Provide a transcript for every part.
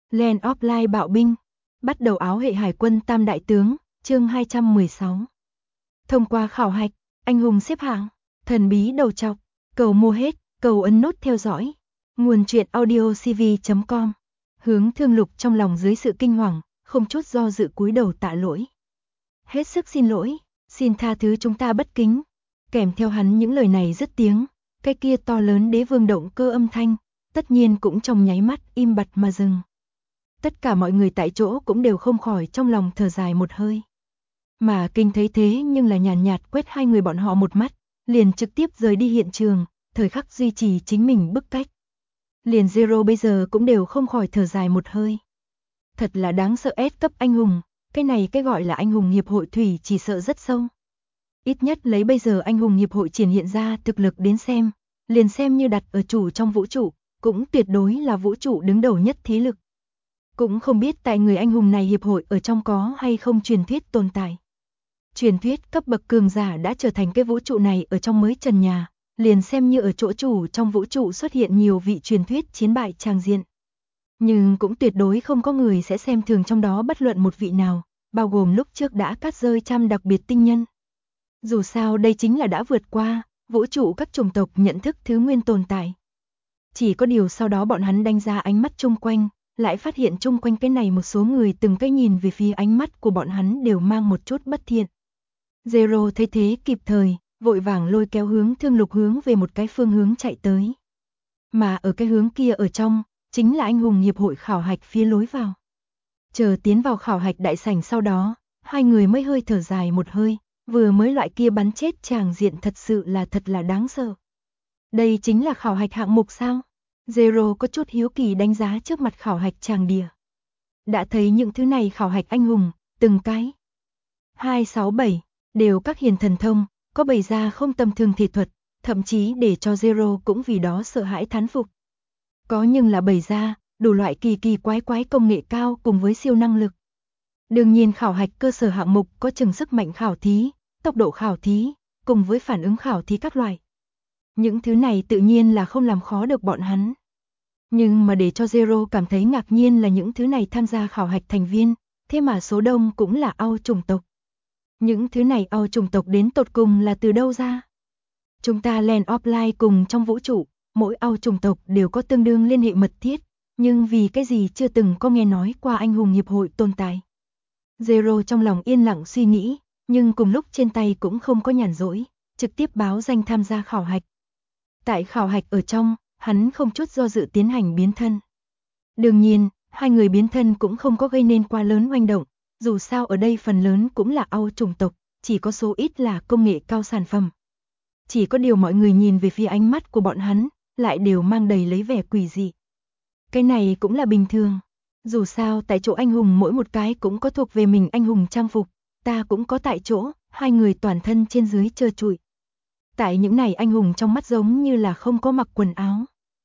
Land of Light bạo binh. Bắt đầu áo hệ hải quân tam đại tướng, chương 216. Thông qua khảo hạch, anh hùng xếp hạng, thần bí đầu trọc, cầu mua hết, cầu ấn nút theo dõi. Nguồn truyện audiocv.com. Hướng Thương Lục trong lòng dưới sự kinh hoàng, không chút do dự cúi đầu tạ lỗi. Hết sức xin lỗi, xin tha thứ chúng ta bất kính. Kèm theo hắn những lời này dứt tiếng, cái kia to lớn đế vương động cơ âm thanh, tất nhiên cũng trong nháy mắt im bặt mà dừng. Tất cả mọi người tại chỗ cũng đều không khỏi trong lòng thở dài một hơi. Mà Kinh thấy thế nhưng là nhàn nhạt quét hai người bọn họ một mắt, liền trực tiếp rời đi hiện trường, thời khắc duy trì chính mình bức cách. Liền Zero bây giờ cũng đều không khỏi thở dài một hơi. Thật là đáng sợ, S cấp anh hùng, cái này cái gọi là anh hùng hiệp hội thủy chỉ sợ rất sâu. Ít nhất lấy bây giờ anh hùng hiệp hội triển hiện ra thực lực đến xem, liền xem như đặt ở chủ trong vũ trụ, cũng tuyệt đối là vũ trụ đứng đầu nhất thế lực. Cũng không biết tại người anh hùng này hiệp hội ở trong có hay không truyền thuyết tồn tại. Truyền thuyết cấp bậc cường giả đã trở thành cái vũ trụ này ở trong mới trần nhà, liền xem như ở chỗ chủ trong vũ trụ xuất hiện nhiều vị truyền thuyết chiến bại tràng diện. Nhưng cũng tuyệt đối không có người sẽ xem thường trong đó bất luận một vị nào, bao gồm lúc trước đã cắt rơi trăm đặc biệt tinh nhân. Dù sao đây chính là đã vượt qua vũ trụ các chủng tộc nhận thức thứ nguyên tồn tại. Chỉ có điều sau đó bọn hắn đánh ra ánh mắt chung quanh, lại phát hiện chung quanh cái này một số người từng cái nhìn về phía ánh mắt của bọn hắn đều mang một chút bất thiện. Zero thấy thế kịp thời, vội vàng lôi kéo Hướng Thương Lục hướng về một cái phương hướng chạy tới. Mà ở cái hướng kia ở trong, chính là anh hùng hiệp hội khảo hạch phía lối vào. Chờ tiến vào khảo hạch đại sảnh sau đó, hai người mới hơi thở dài một hơi, vừa mới loại kia bắn chết tràng diện thật sự là thật là đáng sợ. Đây chính là khảo hạch hạng mục sao? Zero có chút hiếu kỳ đánh giá trước mặt khảo hạch tràng địa. Đã thấy những thứ này khảo hạch anh hùng, từng cái 267 đều các hiền thần thông, có bày ra không tầm thường thể thuật, thậm chí để cho Zero cũng vì đó sợ hãi thán phục. Có nhưng là bày ra đủ loại kỳ kỳ quái quái công nghệ cao cùng với siêu năng lực. Đương nhiên khảo hạch cơ sở hạng mục có chừng sức mạnh khảo thí, tốc độ khảo thí, cùng với phản ứng khảo thí các loại. Những thứ này tự nhiên là không làm khó được bọn hắn. Nhưng mà để cho Zero cảm thấy ngạc nhiên là những thứ này tham gia khảo hạch thành viên, thế mà số đông cũng là Âu chủng tộc. Những thứ này Âu chủng tộc đến tột cùng là từ đâu ra? Chúng ta Land of Light cùng trong vũ trụ, mỗi Âu chủng tộc đều có tương đương liên hệ mật thiết, nhưng vì cái gì chưa từng có nghe nói qua anh hùng hiệp hội tồn tại. Zero trong lòng yên lặng suy nghĩ, nhưng cùng lúc trên tay cũng không có nhàn rỗi, trực tiếp báo danh tham gia khảo hạch. Tại khảo hạch ở trong, hắn không chút do dự tiến hành biến thân. Đương nhiên, hai người biến thân cũng không có gây nên quá lớn oanh động, dù sao ở đây phần lớn cũng là Âu chủng tộc, chỉ có số ít là công nghệ cao sản phẩm. Chỉ có điều mọi người nhìn về phía ánh mắt của bọn hắn, lại đều mang đầy lấy vẻ quỷ dị. Cái này cũng là bình thường. Dù sao tại chỗ anh hùng mỗi một cái cũng có thuộc về mình anh hùng trang phục, ta cũng có tại chỗ, hai người toàn thân trên dưới trơ trụi. Tại những này anh hùng trong mắt giống như là không có mặc quần áo.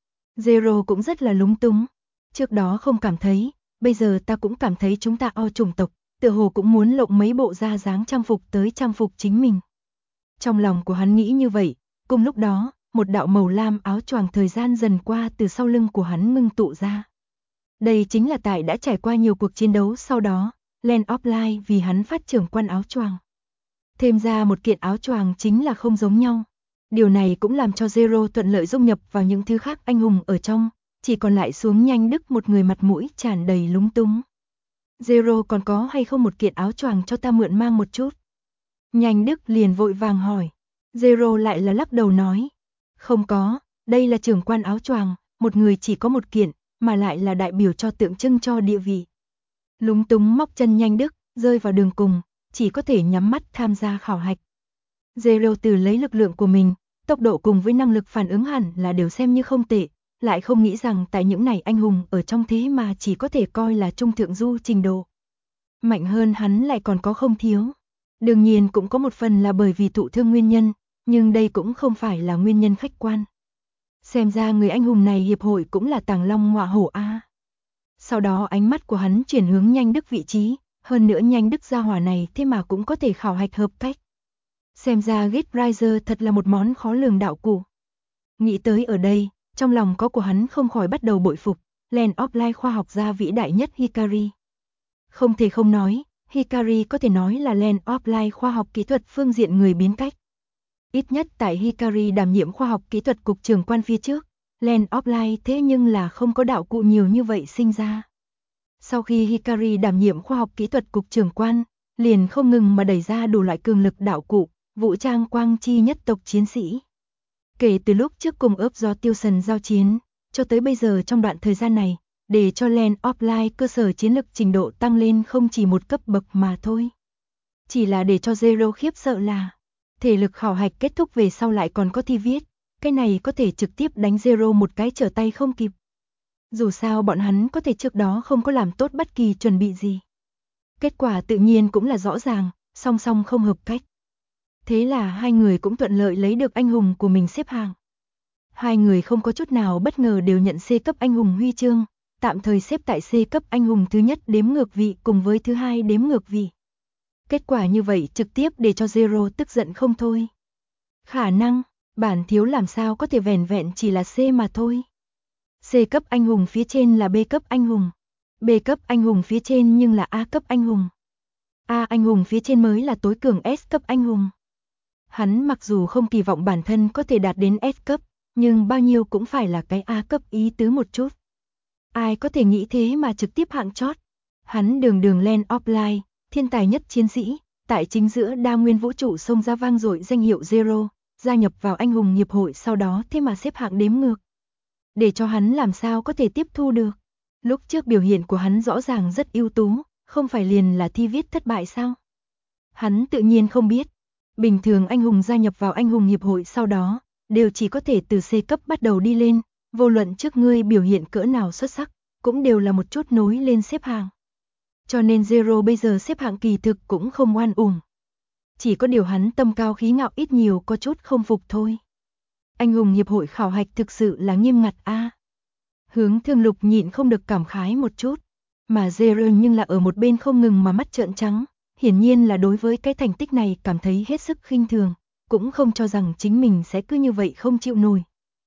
Zero cũng rất là lúng túng. Trước đó không cảm thấy, bây giờ ta cũng cảm thấy chúng ta Âu chủng tộc, tựa hồ cũng muốn lộng mấy bộ da dáng trang phục tới trang phục chính mình. Trong lòng của hắn nghĩ như vậy, cùng lúc đó, một đạo màu lam áo choàng thời gian dần qua từ sau lưng của hắn ngưng tụ ra. Đây chính là tại đã trải qua nhiều cuộc chiến đấu sau đó, Land of Light vì hắn phát trưởng quan áo choàng. Thêm ra một kiện áo choàng chính là không giống nhau. Điều này cũng làm cho Zero thuận lợi dung nhập vào những thứ khác anh hùng ở trong, chỉ còn lại xuống Nhanh Đức một người mặt mũi tràn đầy lúng túng. Zero còn có hay không một kiện áo choàng cho ta mượn mang một chút? Nhanh Đức liền vội vàng hỏi. Zero lại là lắc đầu nói. Không có, đây là trưởng quan áo choàng, một người chỉ có một kiện, mà lại là đại biểu cho tượng trưng cho địa vị. Lúng túng móc chân Nhanh Đức, rơi vào đường cùng, chỉ có thể nhắm mắt tham gia khảo hạch. Zero từ lấy lực lượng của mình, tốc độ cùng với năng lực phản ứng hẳn là đều xem như không tệ, lại không nghĩ rằng tại những này anh hùng ở trong thế mà chỉ có thể coi là trung thượng du trình độ. Mạnh hơn hắn lại còn có không thiếu. Đương nhiên cũng có một phần là bởi vì thụ thương nguyên nhân, nhưng đây cũng không phải là nguyên nhân khách quan. Xem ra người anh hùng này hiệp hội cũng là tàng long ngọa hổ a. Sau đó ánh mắt của hắn chuyển hướng Nhanh Đức vị trí, hơn nữa Nhanh Đức gia hỏa này thế mà cũng có thể khảo hạch hợp cách. Xem ra Gate Riser thật là một món khó lường đạo cụ. Nghĩ tới ở đây, trong lòng có của hắn không khỏi bắt đầu bội phục, Land of Light khoa học gia vĩ đại nhất Hikari. Không thể không nói, Hikari có thể nói là Land of Light khoa học kỹ thuật phương diện người biến cách. Ít nhất tại Hikari đảm nhiệm khoa học kỹ thuật cục trưởng quan phía trước, Land of Light thế nhưng là không có đạo cụ nhiều như vậy sinh ra. Sau khi Hikari đảm nhiệm khoa học kỹ thuật cục trưởng quan, liền không ngừng mà đẩy ra đủ loại cường lực đạo cụ, vũ trang quang chi nhất tộc chiến sĩ. Kể từ lúc trước cùng ớp do Tiêu Sần giao chiến, cho tới bây giờ trong đoạn thời gian này, để cho Land of Light cơ sở chiến lực trình độ tăng lên không chỉ một cấp bậc mà thôi. Chỉ là để cho Zero khiếp sợ là, thể lực khảo hạch kết thúc về sau lại còn có thi viết, cái này có thể trực tiếp đánh Zero một cái trở tay không kịp. Dù sao bọn hắn có thể trước đó không có làm tốt bất kỳ chuẩn bị gì. Kết quả tự nhiên cũng là rõ ràng, song song không hợp cách. Thế là hai người cũng thuận lợi lấy được anh hùng của mình xếp hạng. Hai người không có chút nào bất ngờ đều nhận C cấp anh hùng huy chương, tạm thời xếp tại C cấp anh hùng thứ nhất đếm ngược vị cùng với thứ hai đếm ngược vị. Kết quả như vậy trực tiếp để cho Zero tức giận không thôi. Khả năng, bản thiếu làm sao có thể vẻn vẹn chỉ là C mà thôi. C cấp anh hùng phía trên là B cấp anh hùng. B cấp anh hùng phía trên nhưng là A cấp anh hùng. A anh hùng phía trên mới là tối cường S cấp anh hùng. Hắn mặc dù không kỳ vọng bản thân có thể đạt đến S cấp, nhưng bao nhiêu cũng phải là cái A cấp ý tứ một chút. Ai có thể nghĩ thế mà trực tiếp hạng chót. Hắn đường đường Land of Light, thiên tài nhất chiến sĩ, tại chính giữa đa nguyên vũ trụ xông ra vang dội danh hiệu Zero, gia nhập vào anh hùng hiệp hội sau đó thế mà xếp hạng đếm ngược. Để cho hắn làm sao có thể tiếp thu được. Lúc trước biểu hiện của hắn rõ ràng rất ưu tú, không phải liền là thi viết thất bại sao? Hắn tự nhiên không biết. Bình thường anh hùng gia nhập vào anh hùng hiệp hội sau đó, đều chỉ có thể từ C cấp bắt đầu đi lên, vô luận trước ngươi biểu hiện cỡ nào xuất sắc, cũng đều là một chút nối lên xếp hạng. Cho nên Zero bây giờ xếp hạng kỳ thực cũng không oan uổng. Chỉ có điều hắn tâm cao khí ngạo ít nhiều có chút không phục thôi. Anh hùng hiệp hội khảo hạch thực sự là nghiêm ngặt a. Hướng Thương Lục nhịn không được cảm khái một chút, mà Zero nhưng là ở một bên không ngừng mà mắt trợn trắng, hiển nhiên là đối với cái thành tích này cảm thấy hết sức khinh thường, cũng không cho rằng chính mình sẽ cứ như vậy không chịu nổi.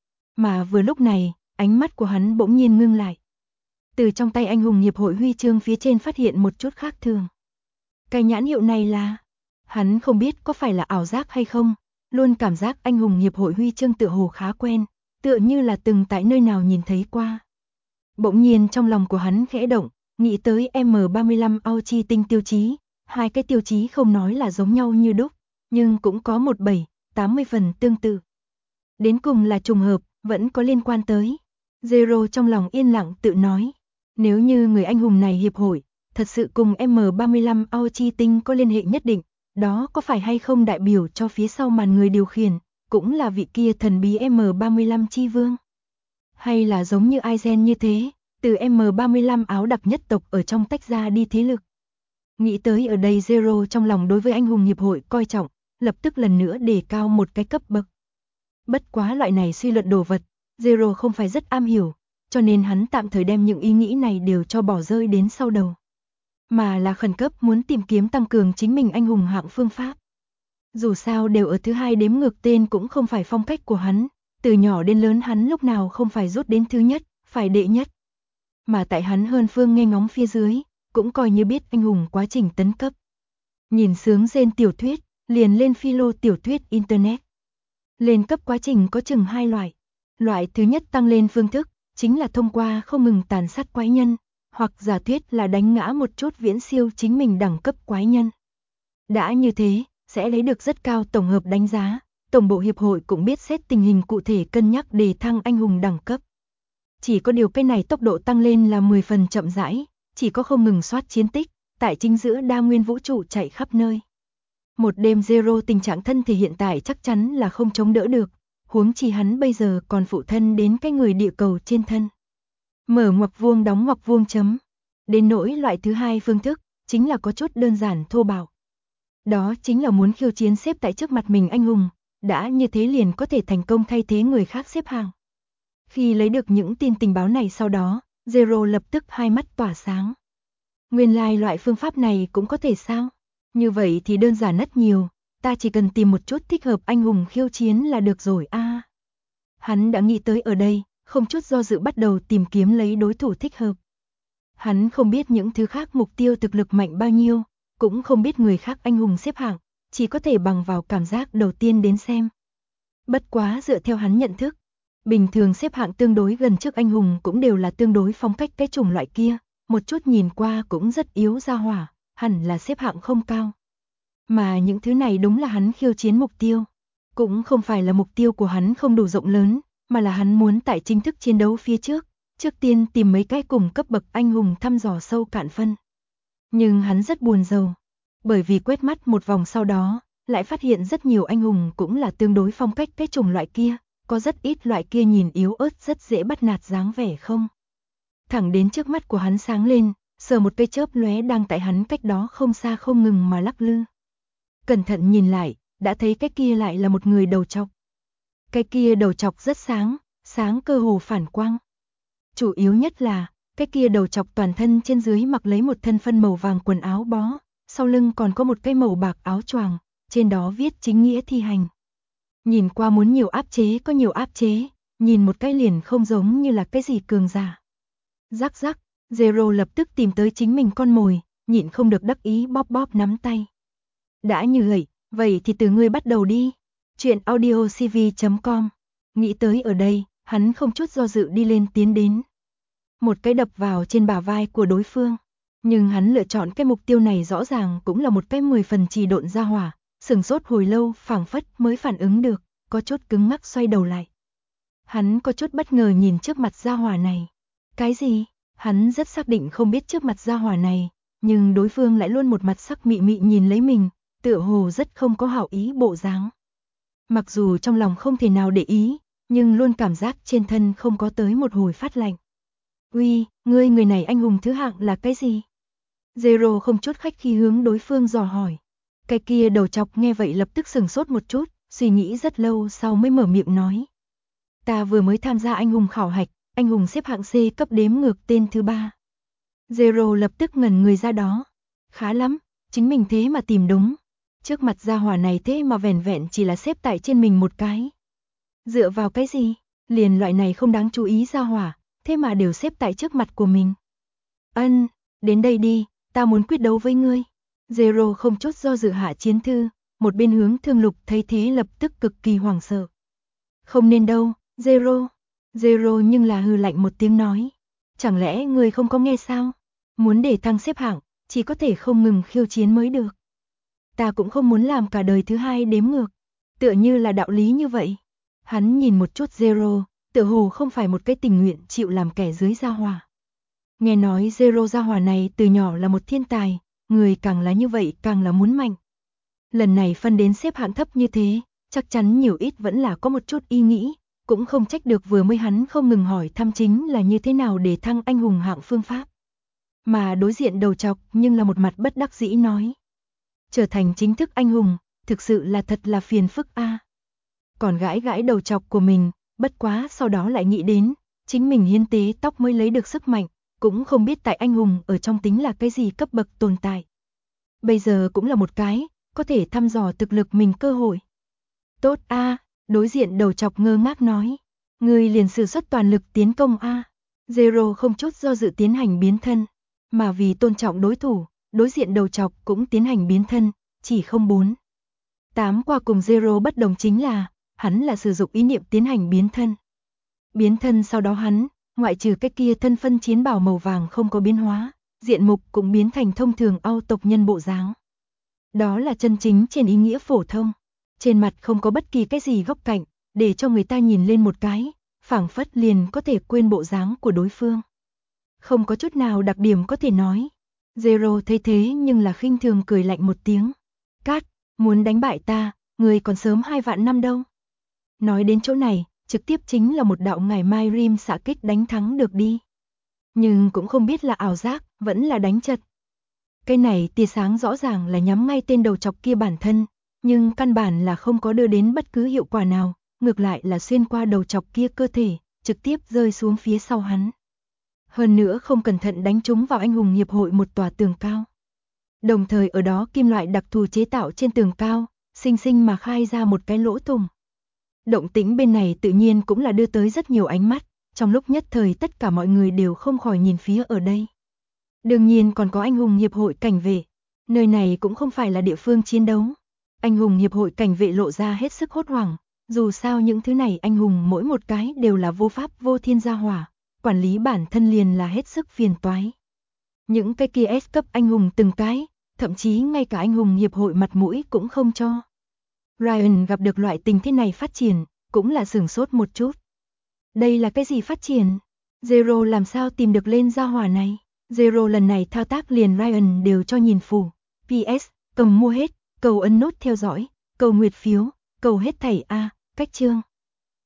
Mà vừa lúc này, ánh mắt của hắn bỗng nhiên ngưng lại. Từ trong tay anh hùng hiệp hội huy chương phía trên phát hiện một chút khác thường. Cái nhãn hiệu này là, hắn không biết có phải là ảo giác hay không, luôn cảm giác anh hùng hiệp hội huy chương tựa hồ khá quen, tựa như là từng tại nơi nào nhìn thấy qua. Bỗng nhiên trong lòng của hắn khẽ động, nghĩ tới M35 Auchi tinh tiêu chí, hai cái tiêu chí không nói là giống nhau như đúc, nhưng cũng có 17-80 phần tương tự. Đến cùng là trùng hợp, vẫn có liên quan tới. Zero trong lòng yên lặng tự nói, nếu như người anh hùng này hiệp hội, thật sự cùng M35 Auchi tinh có liên hệ nhất định, đó có phải hay không đại biểu cho phía sau màn người điều khiển, cũng là vị kia thần bí M35 chi vương. Hay là giống như Aizen như thế, từ M35 áo đặc nhất tộc ở trong tách ra đi thế lực. Nghĩ tới ở đây Zero trong lòng đối với anh hùng hiệp hội coi trọng, lập tức lần nữa đề cao một cái cấp bậc. Bất quá loại này suy luận đồ vật, Zero không phải rất am hiểu, cho nên hắn tạm thời đem những ý nghĩ này đều cho bỏ rơi đến sau đầu. Mà là khẩn cấp muốn tìm kiếm tăng cường chính mình anh hùng hạng phương pháp. Dù sao đều ở thứ hai đếm ngược tên cũng không phải phong cách của hắn, từ nhỏ đến lớn hắn lúc nào không phải rút đến thứ nhất, phải đệ nhất. Mà tại hắn hơn phương nghe ngóng phía dưới, cũng coi như biết anh hùng quá trình tấn cấp. Nhìn sướng rên tiểu thuyết, liền lên philo tiểu thuyết internet. Lên cấp quá trình có chừng hai loại. Loại thứ nhất tăng lên phương thức, chính là thông qua không ngừng tàn sát quái nhân, hoặc giả thuyết là đánh ngã một chút viễn siêu chính mình đẳng cấp quái nhân. Đã như thế, sẽ lấy được rất cao tổng hợp đánh giá, tổng bộ hiệp hội cũng biết xét tình hình cụ thể cân nhắc đề thăng anh hùng đẳng cấp. Chỉ có điều cái này tốc độ tăng lên là 10 phần chậm rãi, chỉ có không ngừng soát chiến tích, tại chính giữa đa nguyên vũ trụ chạy khắp nơi. Một đêm Zero tình trạng thân thể hiện tại chắc chắn là không chống đỡ được, huống chi hắn bây giờ còn phụ thân đến cái người địa cầu trên thân. Mở ngoặc vuông đóng ngoặc vuông chấm. Đến nỗi loại thứ hai phương thức, chính là có chút đơn giản thô bạo. Đó chính là muốn khiêu chiến xếp tại trước mặt mình anh hùng, đã như thế liền có thể thành công thay thế người khác xếp hàng. Khi lấy được những tin tình báo này sau đó, Zero lập tức hai mắt tỏa sáng. Nguyên lai loại phương pháp này cũng có thể sao? Như vậy thì đơn giản rất nhiều, ta chỉ cần tìm một chút thích hợp anh hùng khiêu chiến là được rồi a. Hắn đã nghĩ tới ở đây, không chút do dự bắt đầu tìm kiếm lấy đối thủ thích hợp. Hắn không biết những thứ khác mục tiêu thực lực mạnh bao nhiêu, cũng không biết người khác anh hùng xếp hạng, chỉ có thể bằng vào cảm giác đầu tiên đến xem. Bất quá dựa theo hắn nhận thức, bình thường xếp hạng tương đối gần trước anh hùng cũng đều là tương đối phong cách cái chủng loại kia, một chút nhìn qua cũng rất yếu ra hỏa, hẳn là xếp hạng không cao. Mà những thứ này đúng là hắn khiêu chiến mục tiêu. Cũng không phải là mục tiêu của hắn không đủ rộng lớn, mà là hắn muốn tại chính thức chiến đấu phía trước tiên tìm mấy cái cùng cấp bậc anh hùng thăm dò sâu cạn phân. Nhưng hắn rất buồn rầu, bởi vì quét mắt một vòng sau đó, lại phát hiện rất nhiều anh hùng cũng là tương đối phong cách cái chủng loại kia, có rất ít loại kia nhìn yếu ớt rất dễ bắt nạt dáng vẻ không. Thẳng đến trước mắt của hắn sáng lên, sờ một cây chớp lóe đang tại hắn cách đó không xa không ngừng mà lắc lư. Cẩn thận nhìn lại, đã thấy cái kia lại là một người đầu trọc. Cái kia đầu trọc rất sáng, sáng cơ hồ phản quang. Chủ yếu nhất là, cái kia đầu trọc toàn thân trên dưới mặc lấy một thân phân màu vàng quần áo bó, sau lưng còn có một cái màu bạc áo choàng, trên đó viết chính nghĩa thi hành. Nhìn qua muốn nhiều áp chế có nhiều áp chế, nhìn một cái liền không giống như là cái gì cường giả. Rắc rắc, Zero lập tức tìm tới chính mình con mồi, nhịn không được đắc ý bóp bóp nắm tay. Đã như vậy thì từ ngươi bắt đầu đi. Chuyện audiocv.com. Nghĩ tới ở đây, hắn không chút do dự đi lên tiến đến. Một cái đập vào trên bả vai của đối phương. Nhưng hắn lựa chọn cái mục tiêu này rõ ràng cũng là một cái 10 phần trì độn ra hỏa. Sừng sốt hồi lâu phảng phất mới phản ứng được, có chút cứng ngắc xoay đầu lại. Hắn có chút bất ngờ nhìn trước mặt gia hỏa này. Cái gì? Hắn rất xác định không biết trước mặt gia hỏa này, nhưng đối phương lại luôn một mặt sắc mị mị nhìn lấy mình, tựa hồ rất không có hảo ý bộ dáng. Mặc dù trong lòng không thể nào để ý, nhưng luôn cảm giác trên thân không có tới một hồi phát lạnh. Uy, ngươi người này anh hùng thứ hạng là cái gì? Zero không chút khách khí hướng đối phương dò hỏi. Cái kia đầu chọc nghe vậy lập tức sừng sốt một chút, suy nghĩ rất lâu sau mới mở miệng nói. Ta vừa mới tham gia anh hùng khảo hạch, anh hùng xếp hạng C cấp đếm ngược tên thứ 3. Zero lập tức ngẩn người ra đó. Khá lắm, chính mình thế mà tìm đúng. Trước mặt gia hỏa này thế mà vẻn vẹn chỉ là xếp tại trên mình một cái. Dựa vào cái gì? Liền loại này không đáng chú ý gia hỏa, thế mà đều xếp tại trước mặt của mình. Đến đây đi, ta muốn quyết đấu với ngươi. Zero không chút do dự hạ chiến thư, một bên hướng Thương Lục thấy thế lập tức cực kỳ hoảng sợ. Không nên đâu, Zero. Zero nhưng là hừ lạnh một tiếng nói. Chẳng lẽ ngươi không có nghe sao? Muốn để thăng xếp hạng, chỉ có thể không ngừng khiêu chiến mới được. Ta cũng không muốn làm cả đời thứ hai đếm ngược. Tựa như là đạo lý như vậy. Hắn nhìn một chút Zero, tựa hồ không phải một cái tình nguyện chịu làm kẻ dưới gia hỏa. Nghe nói Zero gia hỏa này từ nhỏ là một thiên tài, người càng là như vậy càng là muốn mạnh. Lần này phân đến xếp hạng thấp như thế, chắc chắn nhiều ít vẫn là có một chút ý nghĩ, cũng không trách được vừa mới hắn không ngừng hỏi thăm chính là như thế nào để thăng anh hùng hạng phương pháp. Mà đối diện đầu chọc nhưng là một mặt bất đắc dĩ nói. Trở thành chính thức anh hùng, thực sự là thật là phiền phức a. Còn gãi gãi đầu chọc của mình, bất quá sau đó lại nghĩ đến, chính mình hiến tế tóc mới lấy được sức mạnh, cũng không biết tại anh hùng ở trong tính là cái gì cấp bậc tồn tại. Bây giờ cũng là một cái, có thể thăm dò thực lực mình cơ hội. Tốt a, đối diện đầu chọc ngơ ngác nói. Người liền sử xuất toàn lực tiến công a. Zero không chút do dự tiến hành biến thân, mà vì tôn trọng đối thủ, đối diện đầu chọc cũng tiến hành biến thân, chỉ không 4. 8 qua cùng Zero bất đồng chính là, hắn là sử dụng ý niệm tiến hành biến thân. Biến thân sau đó hắn, ngoại trừ cái kia thân phân chiến bào màu vàng không có biến hóa, diện mục cũng biến thành thông thường Âu tộc nhân bộ dáng. Đó là chân chính trên ý nghĩa phổ thông, trên mặt không có bất kỳ cái gì góc cạnh, để cho người ta nhìn lên một cái, phảng phất liền có thể quên bộ dáng của đối phương. Không có chút nào đặc điểm có thể nói. Zero thấy thế nhưng là khinh thường cười lạnh một tiếng. Cát, muốn đánh bại ta, người còn sớm 2 vạn năm đâu. Nói đến chỗ này, trực tiếp chính là một đạo ngày mai rim xạ kích đánh thắng được đi. Nhưng cũng không biết là ảo giác, vẫn là đánh chật. Cái này tia sáng rõ ràng là nhắm ngay tên đầu chọc kia bản thân, nhưng căn bản là không có đưa đến bất cứ hiệu quả nào, ngược lại là xuyên qua đầu chọc kia cơ thể, trực tiếp rơi xuống phía sau hắn. Hơn nữa không cẩn thận đánh trúng vào anh hùng hiệp hội một tòa tường cao. Đồng thời ở đó kim loại đặc thù chế tạo trên tường cao, xinh xinh mà khai ra một cái lỗ thủng. Động tĩnh bên này tự nhiên cũng là đưa tới rất nhiều ánh mắt, trong lúc nhất thời tất cả mọi người đều không khỏi nhìn phía ở đây. Đương nhiên còn có anh hùng hiệp hội cảnh vệ, nơi này cũng không phải là địa phương chiến đấu. Anh hùng hiệp hội cảnh vệ lộ ra hết sức hốt hoảng, dù sao những thứ này anh hùng mỗi một cái đều là vô pháp vô thiên gia hỏa, quản lý bản thân liền là hết sức phiền toái. Những cái kia S cấp anh hùng từng cái, thậm chí ngay cả anh hùng hiệp hội mặt mũi cũng không cho. Ryan gặp được loại tình thế này phát triển, cũng là sửng sốt một chút. Đây là cái gì phát triển? Zero làm sao tìm được lên gia hỏa này? Zero lần này thao tác liền Ryan đều cho nhìn phủ. PS, cầm mua hết, cầu ấn nút theo dõi, cầu nguyệt phiếu, cầu hết thảy A, cách chương.